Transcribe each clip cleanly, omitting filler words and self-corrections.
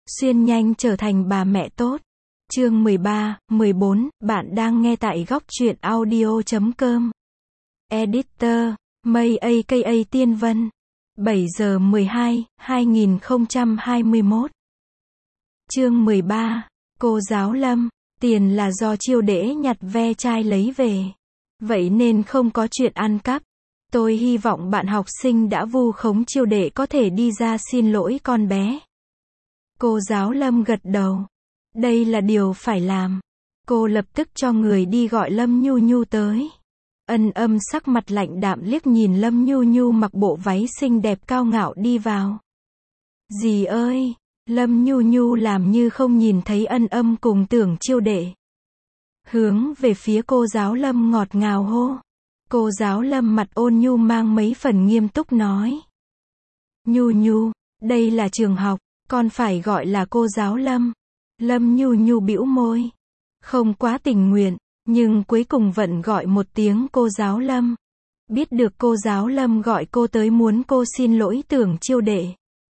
Xuyên nhanh trở thành bà mẹ tốt. Chương 13, 14, bạn đang nghe tại góc truyện audio.com. Editor, Mây aka Tiên Vân. 7 giờ 12, 2021. Chương 13, cô giáo Lâm, tiền là do Chiêu Đễ nhặt ve chai lấy về. Vậy nên không có chuyện ăn cắp. Tôi hy vọng bạn học sinh đã vu khống Chiêu Đễ có thể đi ra xin lỗi con bé. Cô giáo Lâm gật đầu. Đây là điều phải làm. Cô lập tức cho người đi gọi Lâm Nhu Nhu tới. Ân Âm sắc mặt lạnh đạm liếc nhìn Lâm Nhu Nhu mặc bộ váy xinh đẹp cao ngạo đi vào. Dì ơi! Lâm Nhu Nhu làm như không nhìn thấy Ân Âm cùng Tưởng Chiêu Đễ. Hướng về phía cô giáo Lâm ngọt ngào hô. Cô giáo Lâm mặt ôn nhu mang mấy phần nghiêm túc nói. Nhu Nhu, đây là trường học, con phải gọi là cô giáo Lâm. Lâm Nhu Nhu bĩu môi. Không quá tình nguyện, nhưng cuối cùng vẫn gọi một tiếng cô giáo Lâm. Biết được cô giáo Lâm gọi cô tới muốn cô xin lỗi Tưởng Chiêu Đễ.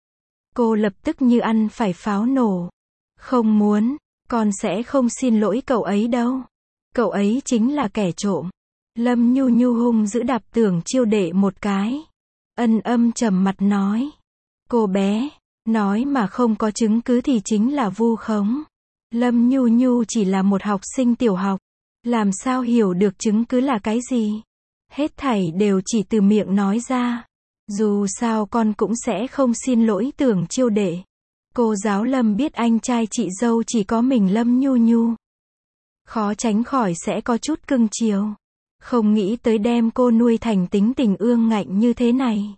Cô lập tức như ăn phải pháo nổ. Không muốn, con sẽ không xin lỗi cậu ấy đâu. Cậu ấy chính là kẻ trộm. Lâm Nhu Nhu hung dữ đạp Tưởng Chiêu Đễ một cái. Ân Âm trầm mặt nói. Cô bé, nói mà không có chứng cứ thì chính là vu khống. Lâm Nhu Nhu chỉ là một học sinh tiểu học. Làm sao hiểu được chứng cứ là cái gì? Hết thảy đều chỉ từ miệng nói ra. Dù sao con cũng sẽ không xin lỗi Tưởng Chiêu Đễ. Cô giáo Lâm biết anh trai chị dâu chỉ có mình Lâm Nhu Nhu. Khó tránh khỏi sẽ có chút cưng chiều. Không nghĩ tới đem cô nuôi thành tính tình ương ngạnh như thế này.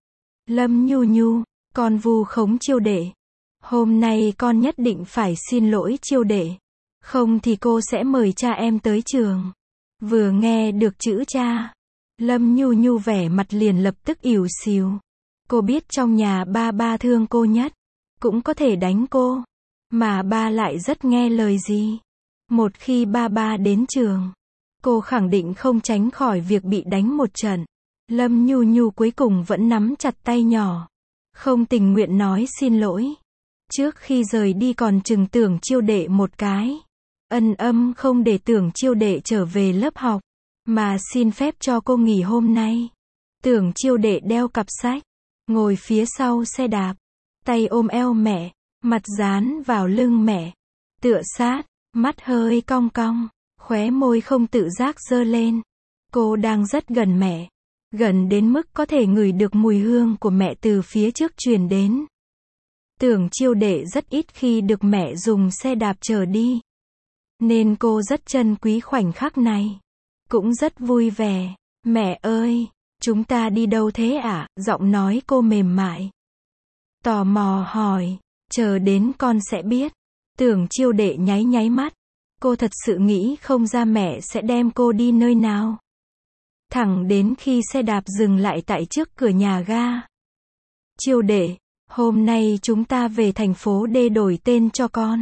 Lâm Nhu Nhu, con vu khống Chiêu Đễ. Hôm nay con nhất định phải xin lỗi Chiêu Đễ. Không thì cô sẽ mời cha em tới trường. Vừa nghe được chữ cha, Lâm Nhu Nhu vẻ mặt liền lập tức ỉu xìu. Cô biết trong nhà ba thương cô nhất. Cũng có thể đánh cô. Mà ba lại rất nghe lời gì. Một khi ba đến trường, cô khẳng định không tránh khỏi việc bị đánh một trận. Lâm Nhu Nhu cuối cùng vẫn nắm chặt tay nhỏ. Không tình nguyện nói xin lỗi. Trước khi rời đi còn trừng Tưởng Chiêu Đễ một cái. Ân Âm không để Tưởng Chiêu Đễ trở về lớp học, mà xin phép cho cô nghỉ hôm nay. Tưởng Chiêu Đễ đeo cặp sách, ngồi phía sau xe đạp, tay ôm eo mẹ, mặt dán vào lưng mẹ, tựa sát, mắt hơi cong cong, khóe môi không tự giác giơ lên. Cô đang rất gần mẹ, gần đến mức có thể ngửi được mùi hương của mẹ từ phía trước truyền đến. Tưởng Chiêu Đễ rất ít khi được mẹ dùng xe đạp chở đi, nên cô rất trân quý khoảnh khắc này. Cũng rất vui vẻ. Mẹ ơi, chúng ta đi đâu thế ạ? Giọng nói cô mềm mại. Tò mò hỏi. Chờ đến con sẽ biết. Tưởng Chiêu Đễ nháy nháy mắt. Cô thật sự nghĩ không ra mẹ sẽ đem cô đi nơi nào. Thẳng đến khi xe đạp dừng lại tại trước cửa nhà ga. Chiêu Đễ, hôm nay chúng ta về thành phố D đổi tên cho con.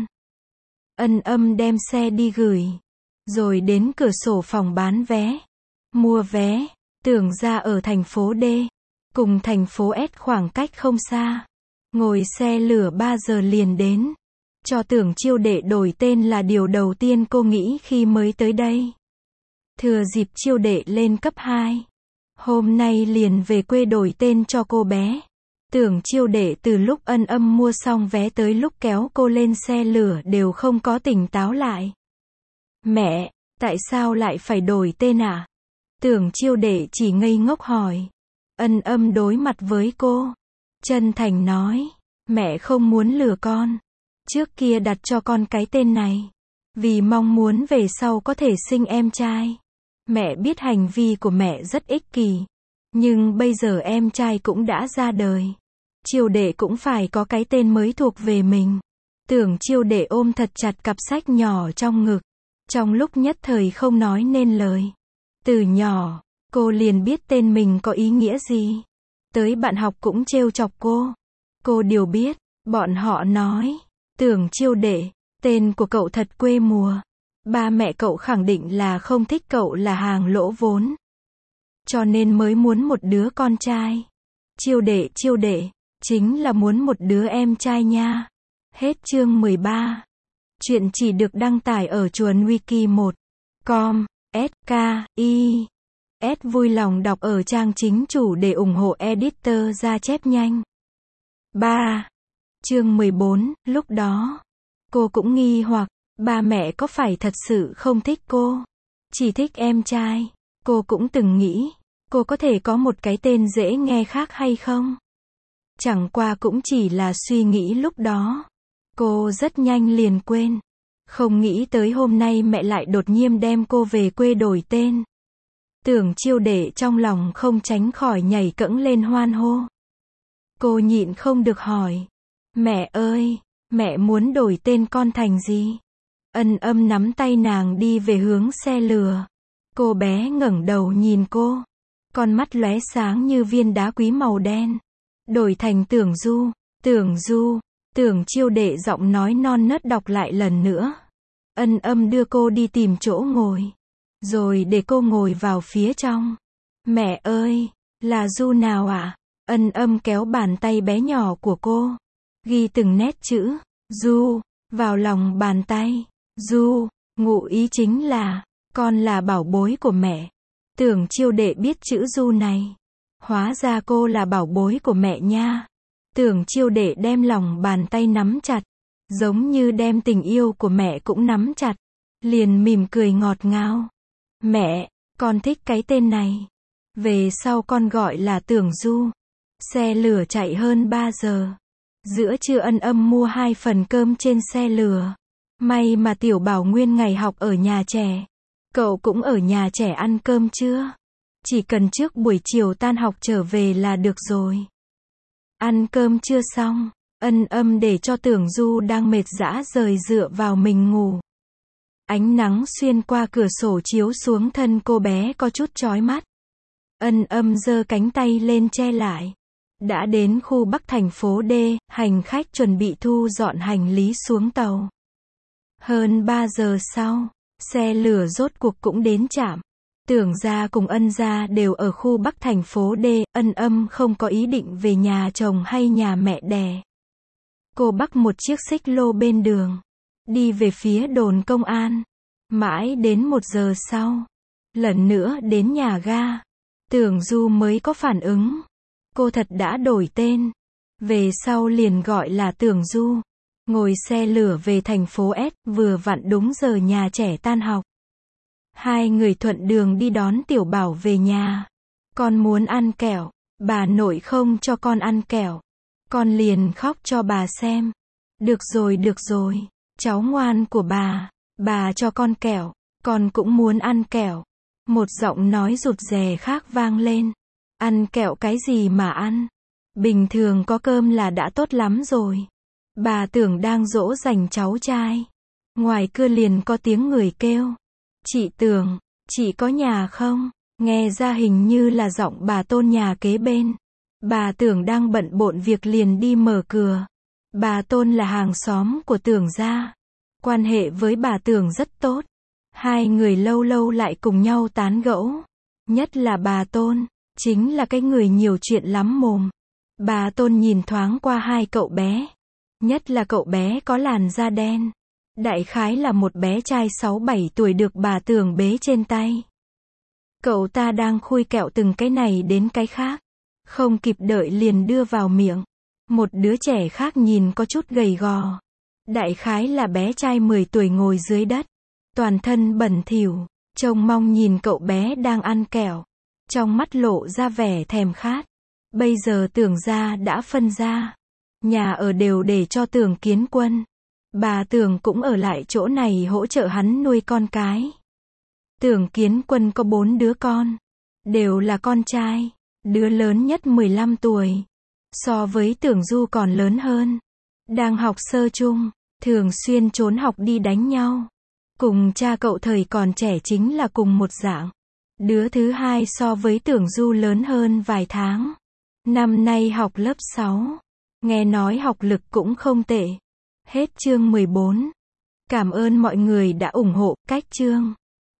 Ân Âm đem xe đi gửi. Rồi đến cửa sổ phòng bán vé. Mua vé. Tưởng ra ở thành phố D. Cùng thành phố S khoảng cách không xa. Ngồi xe lửa 3 giờ liền đến. Cho Tưởng Chiêu Đễ đổi tên là điều đầu tiên cô nghĩ khi mới tới đây. Thừa dịp Chiêu Đễ lên cấp 2. Hôm nay liền về quê đổi tên cho cô bé. Tưởng Chiêu Đễ từ lúc Ân Âm mua xong vé tới lúc kéo cô lên xe lửa đều không có tỉnh táo lại. Mẹ, tại sao lại phải đổi tên à? Tưởng Chiêu Đễ chỉ ngây ngốc hỏi. Ân Âm đối mặt với cô. Chân thành nói. Mẹ không muốn lừa con. Trước kia đặt cho con cái tên này. Vì mong muốn về sau có thể sinh em trai. Mẹ biết hành vi của mẹ rất ích kỷ. Nhưng bây giờ em trai cũng đã ra đời. Chiêu Đễ cũng phải có cái tên mới thuộc về mình. Tưởng Chiêu Đễ ôm thật chặt cặp sách nhỏ trong ngực. Trong lúc nhất thời không nói nên lời. Từ nhỏ, cô liền biết tên mình có ý nghĩa gì. Tới bạn học cũng trêu chọc cô. Cô đều biết, bọn họ nói. Tưởng Chiêu Đễ, tên của cậu thật quê mùa. Ba mẹ cậu khẳng định là không thích cậu là hàng lỗ vốn. Cho nên mới muốn một đứa con trai. Chiêu Đễ, chính là muốn một đứa em trai nha. Hết chương 13. Chuyện chỉ được đăng tải ở chuồn wiki1.com. S vui lòng đọc ở trang chính chủ để ủng hộ editor ra chép nhanh. 3. Chương 14, lúc đó, cô cũng nghi hoặc, ba mẹ có phải thật sự không thích cô, chỉ thích em trai. Cô cũng từng nghĩ, cô có thể có một cái tên dễ nghe khác hay không? Chẳng qua cũng chỉ là suy nghĩ lúc đó. Cô rất nhanh liền quên. Không nghĩ tới hôm nay mẹ lại đột nhiên đem cô về quê đổi tên. Tưởng Chiêu Đệ trong lòng không tránh khỏi nhảy cẫng lên hoan hô. Cô nhịn không được hỏi. Mẹ ơi, mẹ muốn đổi tên con thành gì? Ân Âm nắm tay nàng đi về hướng xe lừa. Cô bé ngẩng đầu nhìn cô. Con mắt lóe sáng như viên đá quý màu đen. Đổi thành Tưởng Du. Tưởng Du. Tưởng Chiêu Đệ giọng nói non nớt đọc lại lần nữa. Ân Âm đưa cô đi tìm chỗ ngồi. Rồi để cô ngồi vào phía trong. Mẹ ơi, là Du nào ạ? Ân Âm kéo bàn tay bé nhỏ của cô. Ghi từng nét chữ, Du, vào lòng bàn tay. Du, ngụ ý chính là, con là bảo bối của mẹ. Tưởng Chiêu Đệ biết chữ Du này. Hóa ra cô là bảo bối của mẹ nha. Tưởng Chiêu Đệ đem lòng bàn tay nắm chặt. Giống như đem tình yêu của mẹ cũng nắm chặt. Liền mỉm cười ngọt ngào. Mẹ, con thích cái tên này. Về sau con gọi là Tưởng Du. Xe lửa chạy hơn 3 giờ. Giữa trưa Ân Âm mua 2 phần cơm trên xe lửa. May mà Tiểu Bảo nguyên ngày học ở nhà trẻ. Cậu cũng ở nhà trẻ ăn cơm trưa. Chỉ cần trước buổi chiều tan học trở về là được rồi. Ăn cơm trưa xong, Ân Âm để cho Tưởng Du đang mệt rã rời dựa vào mình ngủ. Ánh nắng xuyên qua cửa sổ chiếu xuống thân cô bé có chút chói mắt. Ân Âm giơ cánh tay lên che lại. Đã đến khu Bắc thành phố D, hành khách chuẩn bị thu dọn hành lý xuống tàu. Hơn 3 giờ sau, xe lửa rốt cuộc cũng đến trạm. Tưởng gia cùng Ân gia đều ở khu Bắc thành phố D, Ân Âm không có ý định về nhà chồng hay nhà mẹ đẻ. Cô bắt một chiếc xích lô bên đường, đi về phía đồn công an. Mãi đến 1 giờ sau, lần nữa đến nhà ga, Tưởng Du mới có phản ứng. Cô thật đã đổi tên. Về sau liền gọi là Tưởng Du. Ngồi xe lửa về thành phố S, vừa vặn đúng giờ nhà trẻ tan học. Hai người thuận đường đi đón Tiểu Bảo về nhà. Con muốn ăn kẹo, bà nội không cho con ăn kẹo. Con liền khóc cho bà xem. Được rồi, cháu ngoan của bà cho con kẹo, con cũng muốn ăn kẹo. Một giọng nói rụt rè khác vang lên. Ăn kẹo cái gì mà ăn? Bình thường có cơm là đã tốt lắm rồi. Bà Tưởng đang dỗ dành cháu trai. Ngoài cửa liền có tiếng người kêu. Chị Tưởng, chị có nhà không? Nghe ra hình như là giọng bà Tôn nhà kế bên. Bà Tưởng đang bận bộn việc liền đi mở cửa. Bà Tôn là hàng xóm của Tưởng gia. Quan hệ với bà Tưởng rất tốt. Hai người lâu lâu lại cùng nhau tán gẫu. Nhất là bà Tôn, chính là cái người nhiều chuyện lắm mồm. Bà Tôn nhìn thoáng qua hai cậu bé. Nhất là cậu bé có làn da đen. Đại khái là một bé trai 6-7 tuổi được bà Tưởng bế trên tay. Cậu ta đang khui kẹo từng cái này đến cái khác. Không kịp đợi liền đưa vào miệng. Một đứa trẻ khác nhìn có chút gầy gò. Đại khái là bé trai 10 tuổi ngồi dưới đất. Toàn thân bẩn thỉu. Trông mong nhìn cậu bé đang ăn kẹo. Trong mắt lộ ra vẻ thèm khát. Bây giờ Tưởng gia đã phân ra. Nhà ở đều để cho Tưởng Kiến Quân. Bà Tưởng cũng ở lại chỗ này hỗ trợ hắn nuôi con cái. Tưởng Kiến Quân có 4 đứa con. Đều là con trai. Đứa lớn nhất 15 tuổi. So với Tưởng Du còn lớn hơn. Đang học sơ trung. Thường xuyên trốn học đi đánh nhau. Cùng cha cậu thời còn trẻ chính là cùng một dạng. Đứa thứ hai so với Tưởng Du lớn hơn vài tháng. Năm nay học lớp 6. Nghe nói học lực cũng không tệ. Hết chương 14. Cảm ơn mọi người đã ủng hộ cách chương.